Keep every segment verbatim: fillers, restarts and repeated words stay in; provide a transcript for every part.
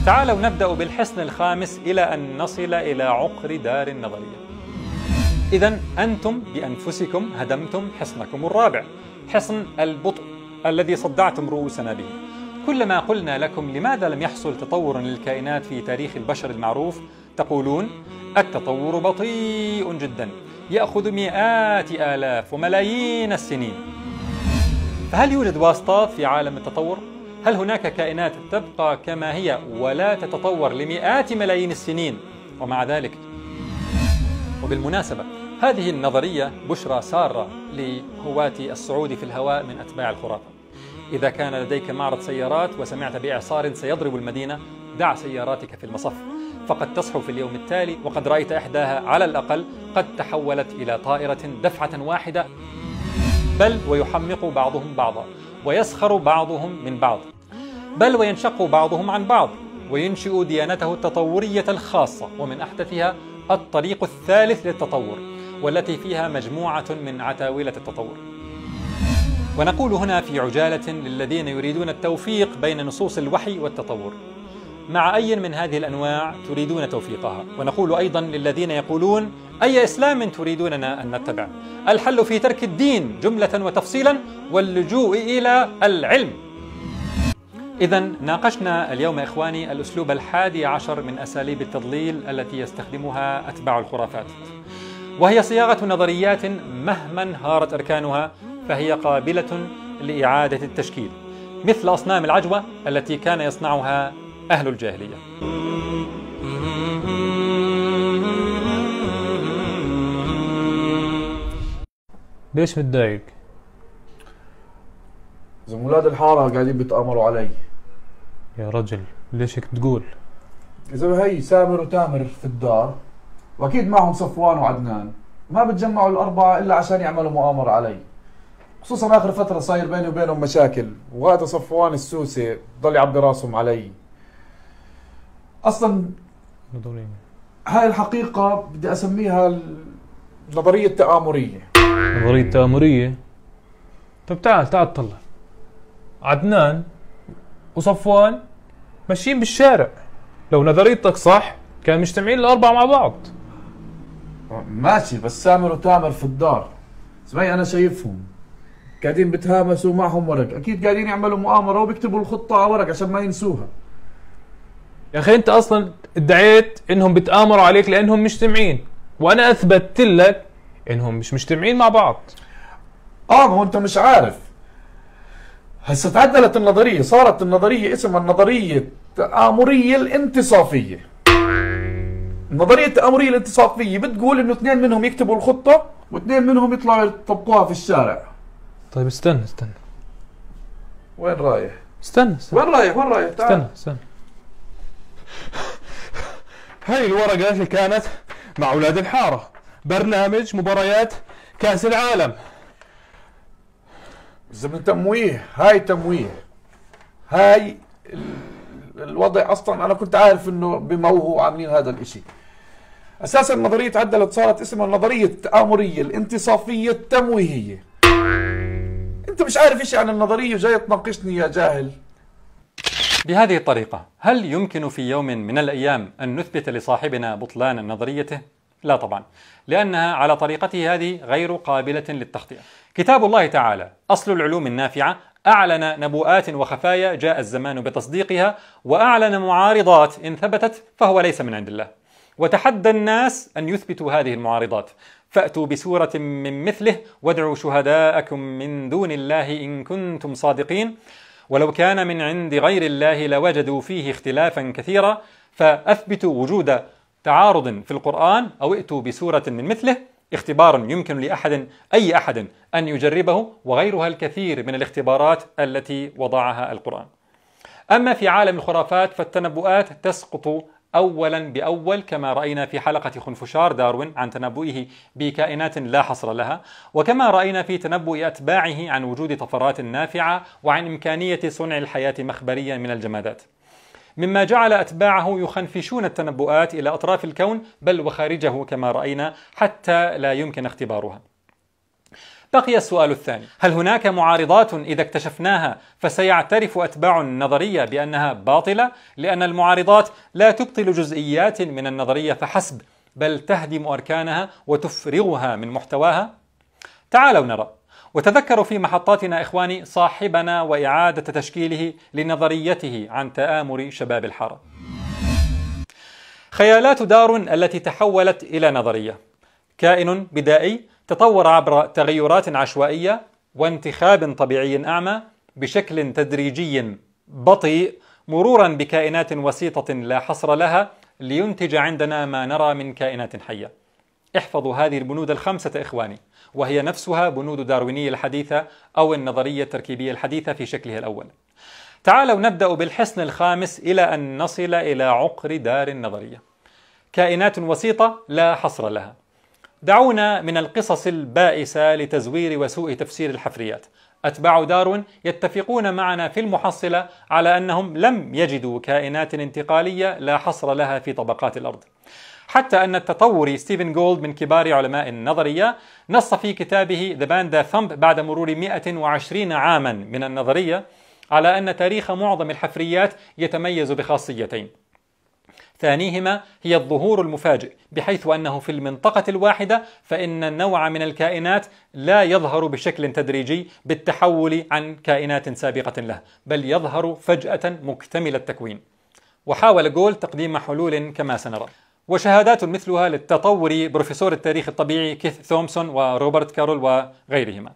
تعالوا نبدأ بالحصن الخامس إلى أن نصل إلى عقر دار النظرية. إذن أنتم بأنفسكم هدمتم حصنكم الرابع، حصن البطء الذي صدعتم رؤوسنا به. كلما قلنا لكم لماذا لم يحصل تطور للكائنات في تاريخ البشر المعروف، تقولون التطور بطيء جدا، يأخذ مئات آلاف وملايين السنين. فهل يوجد واسطات في عالم التطور؟ هل هناك كائنات تبقى كما هي ولا تتطور لمئات ملايين السنين ومع ذلك؟ وبالمناسبة هذه النظرية بشرى سارة لهواة الصعود في الهواء من أتباع الخرافة. إذا كان لديك معرض سيارات وسمعت بإعصار سيضرب المدينة، دع سياراتك في المصف، فقد تصحو في اليوم التالي وقد رأيت إحداها على الأقل قد تحولت إلى طائرة دفعة واحدة، بل ويحمق بعضهم بعضا ويسخر بعضهم من بعض، بل وينشق بعضهم عن بعض وينشئ ديانته التطورية الخاصة، ومن أحدثها الطريق الثالث للتطور، والتي فيها مجموعة من عتاولة التطور. ونقول هنا في عجالة للذين يريدون التوفيق بين نصوص الوحي والتطور، مع أي من هذه الأنواع تريدون توفيقها؟ ونقول أيضا للذين يقولون أي إسلام تريدوننا أن نتبع؟ الحل في ترك الدين جملة وتفصيلا واللجوء إلى العلم. إذن ناقشنا اليوم إخواني الأسلوب الحادي عشر من أساليب التضليل التي يستخدمها أتباع الخرافات، وهي صياغة نظريات مهما انهارت أركانها فهي قابلة لإعادة التشكيل، مثل أصنام العجوة التي كان يصنعها أهل الجاهلية. ليش متضايق؟ إذا ولاد الحارة قاعدين بيتآمروا علي. يا رجل ليش هيك تقول؟ إذا هي سامر وتامر في الدار وأكيد معهم صفوان وعدنان، ما بتجمعوا الأربعة إلا عشان يعملوا مؤامرة علي، خصوصا آخر فترة صاير بيني وبينهم مشاكل، وهذا صفوان السوسي ضل يعبي راسهم علي. أصلا هاي الحقيقة بدي أسميها النظرية التآمرية. نظرية تآمرية؟ طب تعال تعال طلع عدنان وصفوان ماشيين بالشارع، لو نظريتك صح كانوا مجتمعين الأربعة مع بعض. ماشي، بس سامر وتامر في الدار زي أنا شايفهم قاعدين بتهامسوا، معهم ورق، أكيد قاعدين يعملوا مؤامرة وبيكتبوا الخطة على ورق عشان ما ينسوها. يا أخي أنت أصلا ادعيت إنهم بتآمروا عليك لأنهم مجتمعين، وأنا أثبتت لك إنهم مش مجتمعين مع بعض. آه ما هو أنت مش عارف، هسه تعدلت النظرية، صارت النظرية اسمها النظرية التآمرية الانتصافية. النظرية التآمرية الانتصافية بتقول إنه اثنين منهم يكتبوا الخطة واثنين منهم يطلعوا يطبقوها في الشارع. طيب استنى استنى، وين رايح؟ استنى استنى وين رايح؟ وين رايح؟ تعال. استنى استنى. هاي الورقة اللي كانت مع أولاد الحارة، برنامج مباريات كأس العالم. زمن تمويه، هاي تمويه، هاي الوضع اصلا انا كنت عارف انه بموهوا عاملين هذا الاشي. اساسا النظرية تعدلت صارت اسمها النظرية التآمرية الانتصافية التمويهية. انت مش عارف اشي عن النظرية وجاي تناقشني يا جاهل. بهذه الطريقة هل يمكن في يوم من الأيام أن نثبت لصاحبنا بطلان نظريته؟ لا طبعا، لأنها على طريقته هذه غير قابلة للتخطئة. كتاب الله تعالى أصل العلوم النافعة أعلن نبوءات وخفايا جاء الزمان بتصديقها، وأعلن معارضات إن ثبتت فهو ليس من عند الله، وتحدى الناس أن يثبتوا هذه المعارضات، فأتوا بسورة من مثله وادعوا شهداءكم من دون الله إن كنتم صادقين، ولو كان من عند غير الله لوجدوا فيه اختلافا كثيرا، فأثبتوا وجود تعارض في القرآن أو ائتوا بسورة من مثله. اختبار يمكن لأحد أي أحد أن يجربه، وغيرها الكثير من الاختبارات التي وضعها القرآن. أما في عالم الخرافات فالتنبؤات تسقط أولا بأول، كما رأينا في حلقة خنفشار داروين عن تنبؤه بكائنات لا حصر لها، وكما رأينا في تنبؤ أتباعه عن وجود طفرات نافعة وعن إمكانية صنع الحياة مخبريا من الجمادات، مما جعل أتباعه يخنفشون التنبؤات إلى أطراف الكون بل وخارجه كما رأينا حتى لا يمكن اختبارها. بقي السؤال الثاني: هل هناك معارضات إذا اكتشفناها فسيعترف أتباع النظرية بأنها باطلة؟ لأن المعارضات لا تبطل جزئيات من النظرية فحسب، بل تهدم أركانها وتفرغها من محتواها. تعالوا نرى، وتذكروا في محطاتنا إخواني صاحبنا وإعادة تشكيله لنظريته عن تآمر شباب الحارة. خيالات دارون التي تحولت إلى نظرية، كائن بدائي تطور عبر تغيرات عشوائية وانتخاب طبيعي أعمى بشكل تدريجي بطيء، مرورا بكائنات وسيطة لا حصر لها، لينتج عندنا ما نرى من كائنات حية. احفظوا هذه البنود الخمسة إخواني، وهي نفسها بنود داروينية الحديثة أو النظرية التركيبية الحديثة في شكلها الأول. تعالوا نبدأ بالحصن الخامس إلى أن نصل إلى عقر دار النظرية. كائنات وسيطة لا حصر لها. دعونا من القصص البائسة لتزوير وسوء تفسير الحفريات. أتباع داروين يتفقون معنا في المحصلة على أنهم لم يجدوا كائنات انتقالية لا حصر لها في طبقات الأرض، حتى أن التطوري ستيفن جولد من كبار علماء النظرية نص في كتابه The Panda Thump بعد مرور مئة وعشرين عاما من النظرية على أن تاريخ معظم الحفريات يتميز بخاصيتين. ثانيهما هي الظهور المفاجئ، بحيث أنه في المنطقة الواحدة فإن النوع من الكائنات لا يظهر بشكل تدريجي بالتحول عن كائنات سابقة له، بل يظهر فجأة مكتمل التكوين. وحاول جول تقديم حلول كما سنرى، وشهادات مثلها للتطوري بروفيسور التاريخ الطبيعي كيث ثومسون وروبرت كارول وغيرهما.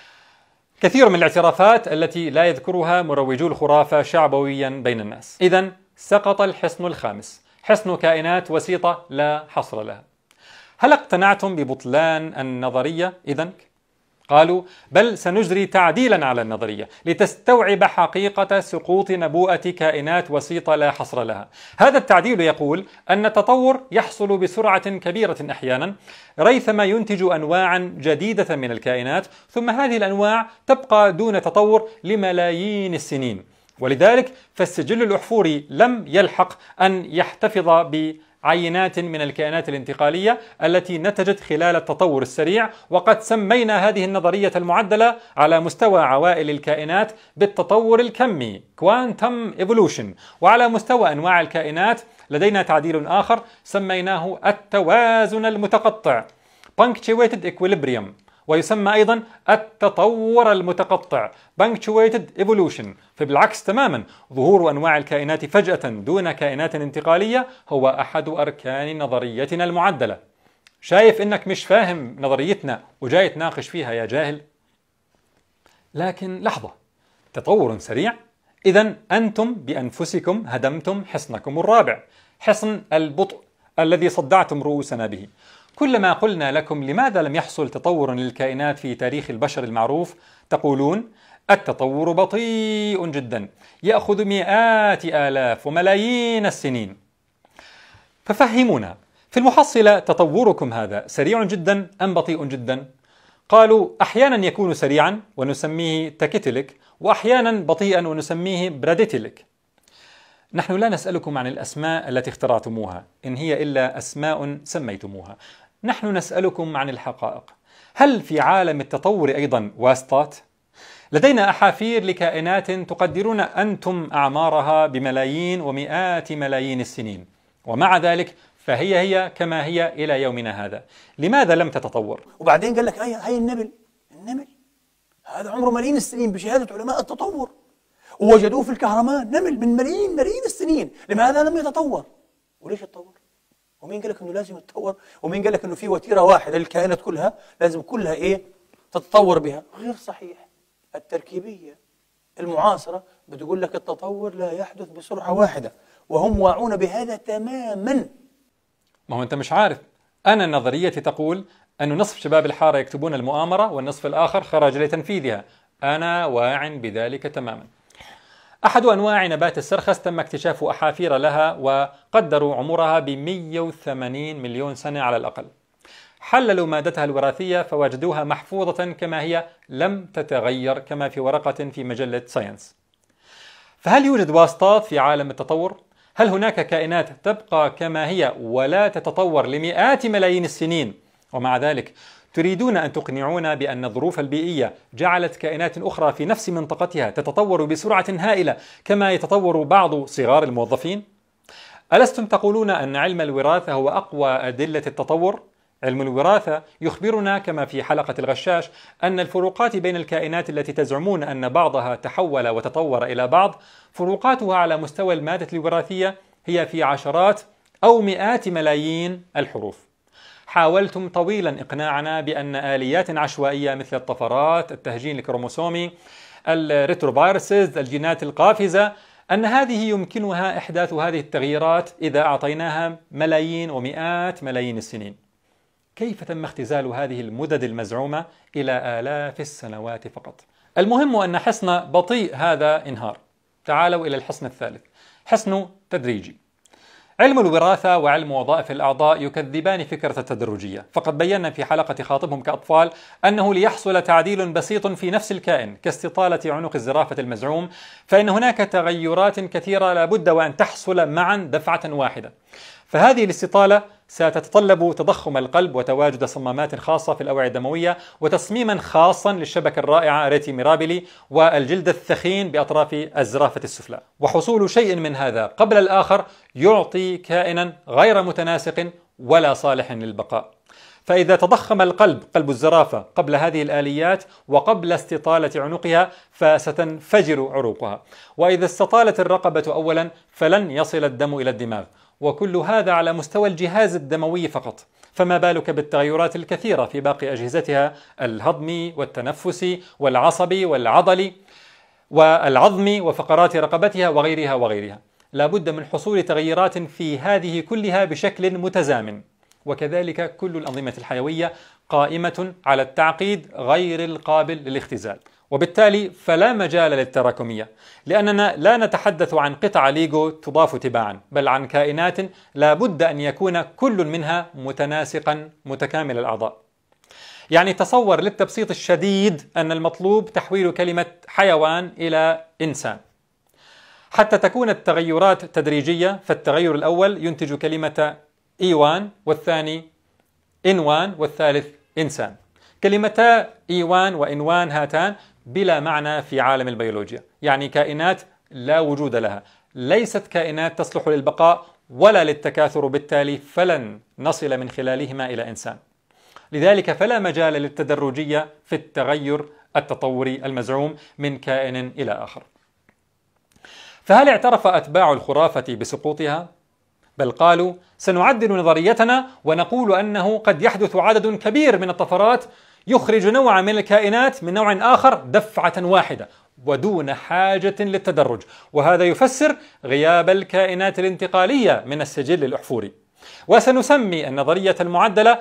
كثير من الاعترافات التي لا يذكرها مروجو الخرافة شعبويا بين الناس. إذن سقط الحصن الخامس، حصن كائنات وسيطة لا حصر لها. هل اقتنعتم ببطلان النظرية إذن؟ قالوا بل سنجري تعديلا على النظرية لتستوعب حقيقة سقوط نبوءة كائنات وسيطة لا حصر لها. هذا التعديل يقول أن التطور يحصل بسرعة كبيرة أحيانا، ريثما ينتج أنواعا جديدة من الكائنات، ثم هذه الأنواع تبقى دون تطور لملايين السنين. ولذلك فالسجل الأحفوري لم يلحق أن يحتفظ بعينات من الكائنات الانتقالية التي نتجت خلال التطور السريع. وقد سمينا هذه النظرية المعدلة على مستوى عوائل الكائنات بالتطور الكمي Quantum Evolution، وعلى مستوى أنواع الكائنات لدينا تعديل آخر سميناه التوازن المتقطع Punctuated Equilibrium، ويسمى أيضا التطور المتقطع Punctuated Evolution. فبالعكس تماما، ظهور أنواع الكائنات فجأة دون كائنات انتقالية هو أحد أركان نظريتنا المعدلة. شايف إنك مش فاهم نظريتنا وجاي تناقش فيها يا جاهل؟ لكن لحظة، تطور سريع؟ إذن أنتم بأنفسكم هدمتم حصنكم الرابع، حصن البطء الذي صدعتم رؤوسنا به. كلما قلنا لكم لماذا لم يحصل تطور للكائنات في تاريخ البشر المعروف، تقولون التطور بطيء جدا، يأخذ مئات آلاف وملايين السنين. ففهمونا، في المحصلة تطوركم هذا سريع جدا أم بطيء جدا؟ قالوا أحيانا يكون سريعا ونسميه تاكيتيليك، وأحيانا بطيئا ونسميه براديتيليك. نحن لا نسألكم عن الأسماء التي اخترعتموها، إن هي إلا أسماء سميتموها. نحن نسألكم عن الحقائق. هل في عالم التطور أيضا واسطات؟ لدينا أحافير لكائنات تقدرون أنتم أعمارها بملايين ومئات ملايين السنين، ومع ذلك فهي هي كما هي إلى يومنا هذا. لماذا لم تتطور؟ وبعدين قال لك هاي هاي النمل النمل هذا عمره ملايين السنين بشهادة علماء التطور، ووجدوه في الكهرمان نمل من ملايين ملايين السنين. لماذا لم يتطور؟ وليش يتطور؟ ومين قال لك انه لازم يتطور؟ ومين قال لك انه في وتيره واحده للكائنات كلها لازم كلها ايه تتطور بها؟ غير صحيح. التركيبيه المعاصره بتقول لك التطور لا يحدث بسرعه واحده، وهم واعون بهذا تماما. ما هو انت مش عارف، انا نظريتي تقول أن نصف شباب الحارة يكتبون المؤامرة والنصف الآخر خرج لتنفيذها. أنا واع بذلك تماما. أحد أنواع نبات السرخس تم اكتشاف أحافير لها وقدروا عمرها ب مئة وثمانين مليون سنة على الأقل. حللوا مادتها الوراثية فوجدوها محفوظة كما هي، لم تتغير كما في ورقة في مجلة ساينس. فهل يوجد واسطات في عالم التطور؟ هل هناك كائنات تبقى كما هي ولا تتطور لمئات ملايين السنين ومع ذلك تريدون أن تقنعونا بأن الظروف البيئية جعلت كائنات أخرى في نفس منطقتها تتطور بسرعة هائلة كما يتطور بعض صغار الموظفين؟ ألستم تقولون أن علم الوراثة هو أقوى أدلة التطور؟ علم الوراثة يخبرنا كما في حلقة الغشاش أن الفروقات بين الكائنات التي تزعمون أن بعضها تحول وتطور إلى بعض فروقاتها على مستوى المادة الوراثية هي في عشرات أو مئات ملايين الحروف. حاولتم طويلا إقناعنا بأن آليات عشوائية مثل الطفرات، التهجين الكروموسومي، الريتروفيروسز، الجينات القافزة، أن هذه يمكنها إحداث هذه التغييرات إذا أعطيناها ملايين ومئات ملايين السنين. كيف تم اختزال هذه المدد المزعومة إلى آلاف السنوات فقط؟ المهم أن حصن بطيء هذا انهار. تعالوا إلى الحصن الثالث، حصن تدريجي. علم الوراثة وعلم وظائف الأعضاء يكذبان فكرة التدرجية، فقد بينا في حلقة خاطبهم كأطفال أنه ليحصل تعديل بسيط في نفس الكائن كاستطالة عنق الزرافة المزعوم فإن هناك تغيرات كثيرة لابد وأن تحصل معا دفعة واحدة، فهذه الاستطالة ستتطلب تضخم القلب وتواجد صمامات خاصة في الأوعية الدموية وتصميما خاصا للشبكة الرائعة ريتي ميرابيلي والجلد الثخين بأطراف الزرافة السفلى، وحصول شيء من هذا قبل الآخر يعطي كائنا غير متناسق ولا صالح للبقاء. فإذا تضخم القلب قلب الزرافة قبل هذه الآليات وقبل استطالة عنقها فستنفجر عروقها، وإذا استطالت الرقبة أولا فلن يصل الدم إلى الدماغ، وكل هذا على مستوى الجهاز الدموي فقط، فما بالك بالتغيرات الكثيرة في باقي أجهزتها الهضمي والتنفسي والعصبي والعضلي والعظمي وفقرات رقبتها وغيرها وغيرها. لا بد من حصول تغييرات في هذه كلها بشكل متزامن، وكذلك كل الأنظمة الحيوية قائمة على التعقيد غير القابل للاختزال، وبالتالي فلا مجال للتراكمية، لأننا لا نتحدث عن قطع ليجو تضاف تباعا، بل عن كائنات لا بد أن يكون كل منها متناسقا متكامل الأعضاء. يعني تصور للتبسيط الشديد أن المطلوب تحويل كلمة حيوان إلى إنسان. حتى تكون التغيرات تدريجية فالتغير الأول ينتج كلمة إيوان والثاني إنوان والثالث إنسان. كلمتا إيوان وإنوان هاتان بلا معنى في عالم البيولوجيا، يعني كائنات لا وجود لها، ليست كائنات تصلح للبقاء ولا للتكاثر، بالتالي فلن نصل من خلالهما إلى إنسان. لذلك فلا مجال للتدرجية في التغير التطوري المزعوم من كائن إلى آخر. فهل اعترف أتباع الخرافة بسقوطها؟ بل قالوا سنعدل نظريتنا ونقول أنه قد يحدث عدد كبير من الطفرات يخرج نوعا من الكائنات من نوع آخر دفعة واحدة ودون حاجة للتدرج، وهذا يفسر غياب الكائنات الانتقالية من السجل الأحفوري. وسنسمي النظرية المعدلة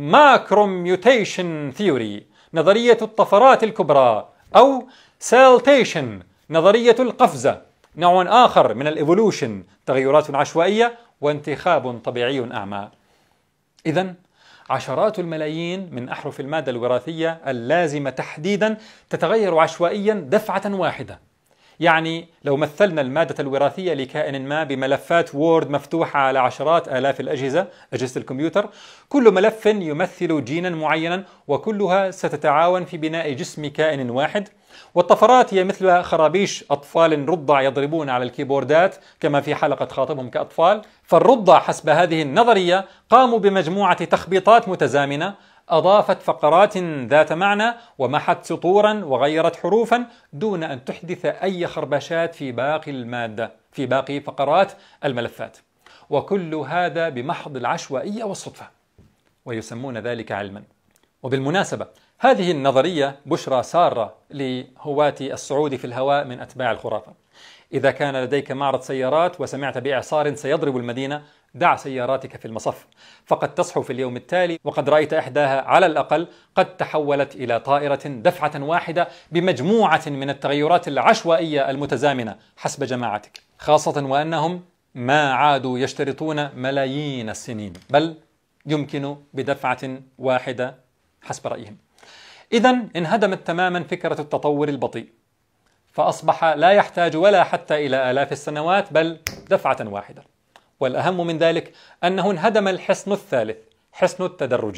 ماكروميوتيشن ثيوري، نظرية الطفرات الكبرى، أو سالتيشن، نظرية القفزة، نوع آخر من الإيفولوشن، تغيرات عشوائية وانتخاب طبيعي أعمى. إذن عشرات الملايين من أحرف المادة الوراثية اللازمة تحديدا تتغير عشوائيا دفعة واحدة. يعني لو مثلنا المادة الوراثية لكائن ما بملفات وورد مفتوحة على عشرات آلاف الأجهزة، أجهزة الكمبيوتر، كل ملف يمثل جينا معينا وكلها ستتعاون في بناء جسم كائن واحد. والطفرات هي مثل خرابيش أطفال رضع يضربون على الكيبوردات كما في حلقة خاطبهم كأطفال. فالرضع حسب هذه النظرية قاموا بمجموعة تخبيطات متزامنة أضافت فقرات ذات معنى ومحت سطورا وغيرت حروفا دون أن تحدث أي خربشات في باقي المادة في باقي فقرات الملفات، وكل هذا بمحض العشوائية والصدفة، ويسمون ذلك علما. وبالمناسبة هذه النظرية بشرى سارة لهواة الصعود في الهواء من أتباع الخرافة. إذا كان لديك معرض سيارات وسمعت بإعصار سيضرب المدينة، دع سياراتك في المصف، فقد تصحو في اليوم التالي وقد رأيت إحداها على الأقل قد تحولت إلى طائرة دفعة واحدة بمجموعة من التغيرات العشوائية المتزامنة حسب جماعتك، خاصة وأنهم ما عادوا يشترطون ملايين السنين، بل يمكن بدفعة واحدة حسب رأيهم. إذن انهدمت تماما فكرة التطور البطيء، فأصبح لا يحتاج ولا حتى إلى آلاف السنوات بل دفعة واحدة. والأهم من ذلك أنه انهدم الحصن الثالث، حصن التدرجية.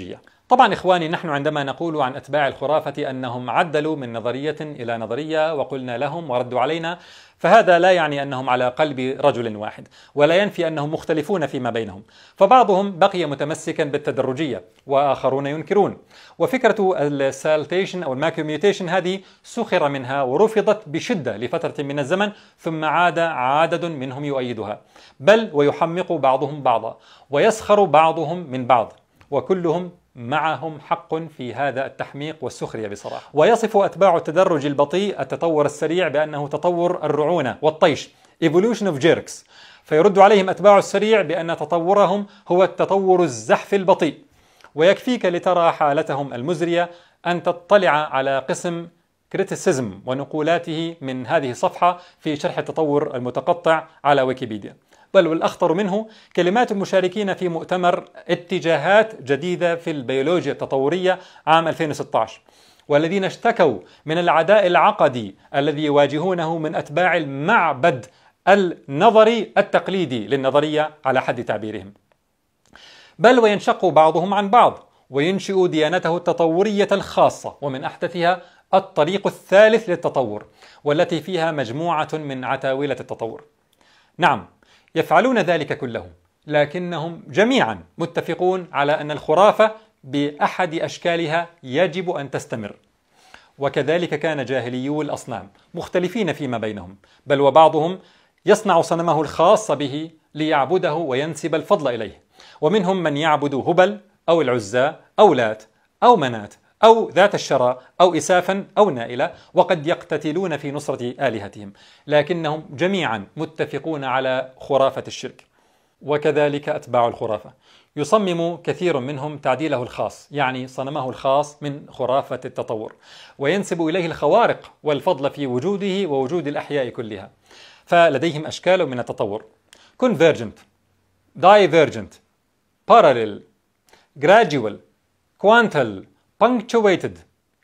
طبعا إخواني، نحن عندما نقول عن أتباع الخرافة أنهم عدلوا من نظرية إلى نظرية وقلنا لهم وردوا علينا، فهذا لا يعني أنهم على قلب رجل واحد، ولا ينفي أنهم مختلفون فيما بينهم، فبعضهم بقي متمسكا بالتدرجية وآخرون ينكرون. وفكرة السالتيشن أو الماكيوميوتيشن هذه سخر منها ورفضت بشدة لفترة من الزمن، ثم عاد عدد منهم يؤيدها، بل ويحمق بعضهم بعضا ويسخر بعضهم من بعض، وكلهم معهم حق في هذا التحميق والسخرية بصراحة. ويصف أتباع التدرج البطيء التطور السريع بأنه تطور الرعونة والطيش Evolution of Jerks، فيرد عليهم أتباع السريع بأن تطورهم هو التطور الزحف البطيء. ويكفيك لترى حالتهم المزرية أن تطلع على قسم كريتيسيزم ونقولاته من هذه الصفحة في شرح التطور المتقطع على ويكيبيديا. بل والأخطر منه كلمات المشاركين في مؤتمر اتجاهات جديدة في البيولوجيا التطورية عام ألفين وستة عشر، والذين اشتكوا من العداء العقدي الذي يواجهونه من أتباع المعبد النظري التقليدي للنظرية على حد تعبيرهم. بل وينشق بعضهم عن بعض وينشئ ديانته التطورية الخاصة، ومن أحدثها الطريق الثالث للتطور، والتي فيها مجموعة من عتاولة التطور. نعم، يفعلون ذلك كله، لكنهم جميعا متفقون على أن الخرافة بأحد أشكالها يجب أن تستمر. وكذلك كان جاهليو الأصنام مختلفين فيما بينهم، بل وبعضهم يصنع صنمه الخاص به ليعبده وينسب الفضل إليه، ومنهم من يعبد هبل أو العزى أو لات أو منات أو ذات الشرى أو إسافا أو نائلة، وقد يقتتلون في نصرة آلهتهم، لكنهم جميعا متفقون على خرافة الشرك. وكذلك أتباع الخرافة يصمم كثير منهم تعديله الخاص، يعني صنمه الخاص من خرافة التطور، وينسب إليه الخوارق والفضل في وجوده ووجود الأحياء كلها. فلديهم أشكال من التطور: convergent, divergent, parallel, gradual, quantal, punctuated,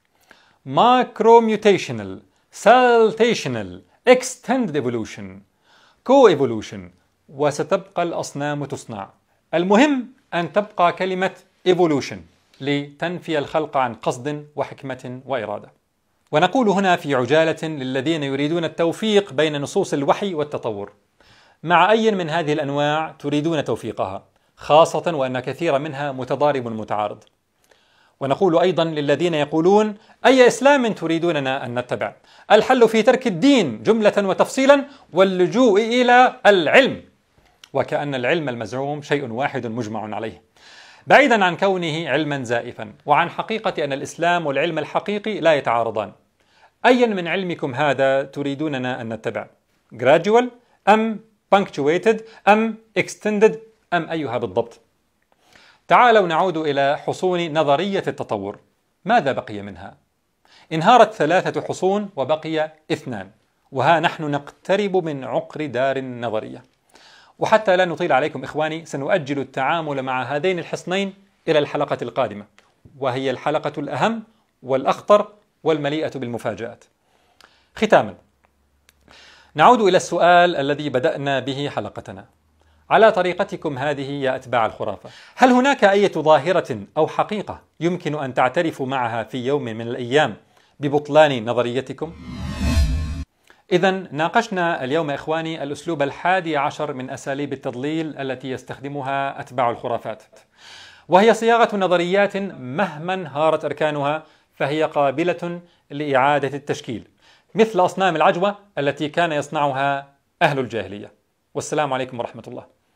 macromutational, saltational, extended evolution, co-evolution، وستبقى الأصنام تصنع. المهم أن تبقى كلمة evolution لتنفي الخلق عن قصد وحكمة وإرادة. ونقول هنا في عجالة للذين يريدون التوفيق بين نصوص الوحي والتطور: مع أي من هذه الأنواع تريدون توفيقها، خاصة وأن كثير منها متضارب متعارض. ونقول أيضا للذين يقولون: أي إسلام تريدوننا أن نتبع؟ الحل في ترك الدين جملة وتفصيلا واللجوء إلى العلم، وكأن العلم المزعوم شيء واحد مجمع عليه، بعيدا عن كونه علما زائفا، وعن حقيقة أن الإسلام والعلم الحقيقي لا يتعارضان. أيا من علمكم هذا تريدوننا أن نتبع؟ gradual أم punctuated أم extended أم أيها بالضبط؟ تعالوا نعود إلى حصون نظرية التطور. ماذا بقي منها؟ انهارت ثلاثة حصون وبقي اثنان، وها نحن نقترب من عقر دار النظرية. وحتى لا نطيل عليكم إخواني، سنؤجل التعامل مع هذين الحصنين إلى الحلقة القادمة، وهي الحلقة الأهم والأخطر والمليئة بالمفاجآت. ختاما، نعود إلى السؤال الذي بدأنا به حلقتنا: على طريقتكم هذه يا أتباع الخرافة، هل هناك أي ظاهرة أو حقيقة يمكن أن تعترفوا معها في يوم من الأيام ببطلان نظريتكم؟ إذن ناقشنا اليوم إخواني الأسلوب الحادي عشر من أساليب التضليل التي يستخدمها أتباع الخرافات، وهي صياغة نظريات مهما انهارت أركانها فهي قابلة لإعادة التشكيل، مثل أصنام العجوة التي كان يصنعها أهل الجاهلية. والسلام عليكم ورحمة الله.